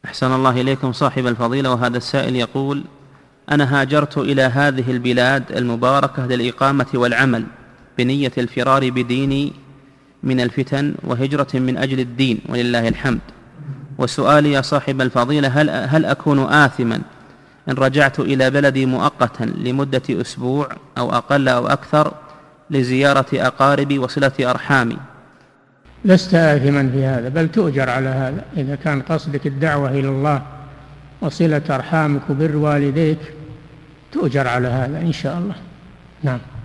أحسن الله إليكم صاحب الفضيلة. وهذا السائل يقول: أنا هاجرت إلى هذه البلاد المباركة للإقامة والعمل بنية الفرار بديني من الفتن وهجرة من أجل الدين ولله الحمد، وسؤالي يا صاحب الفضيلة: هل أكون آثما إن رجعت إلى بلدي مؤقتا لمدة أسبوع أو أقل أو أكثر لزيارة أقاربي وصلة أرحامي؟ لست آثما في هذا، بل تؤجر على هذا. إذا كان قصدك الدعوة إلى الله وصلة أرحامك وبر والديك تؤجر على هذا إن شاء الله. نعم.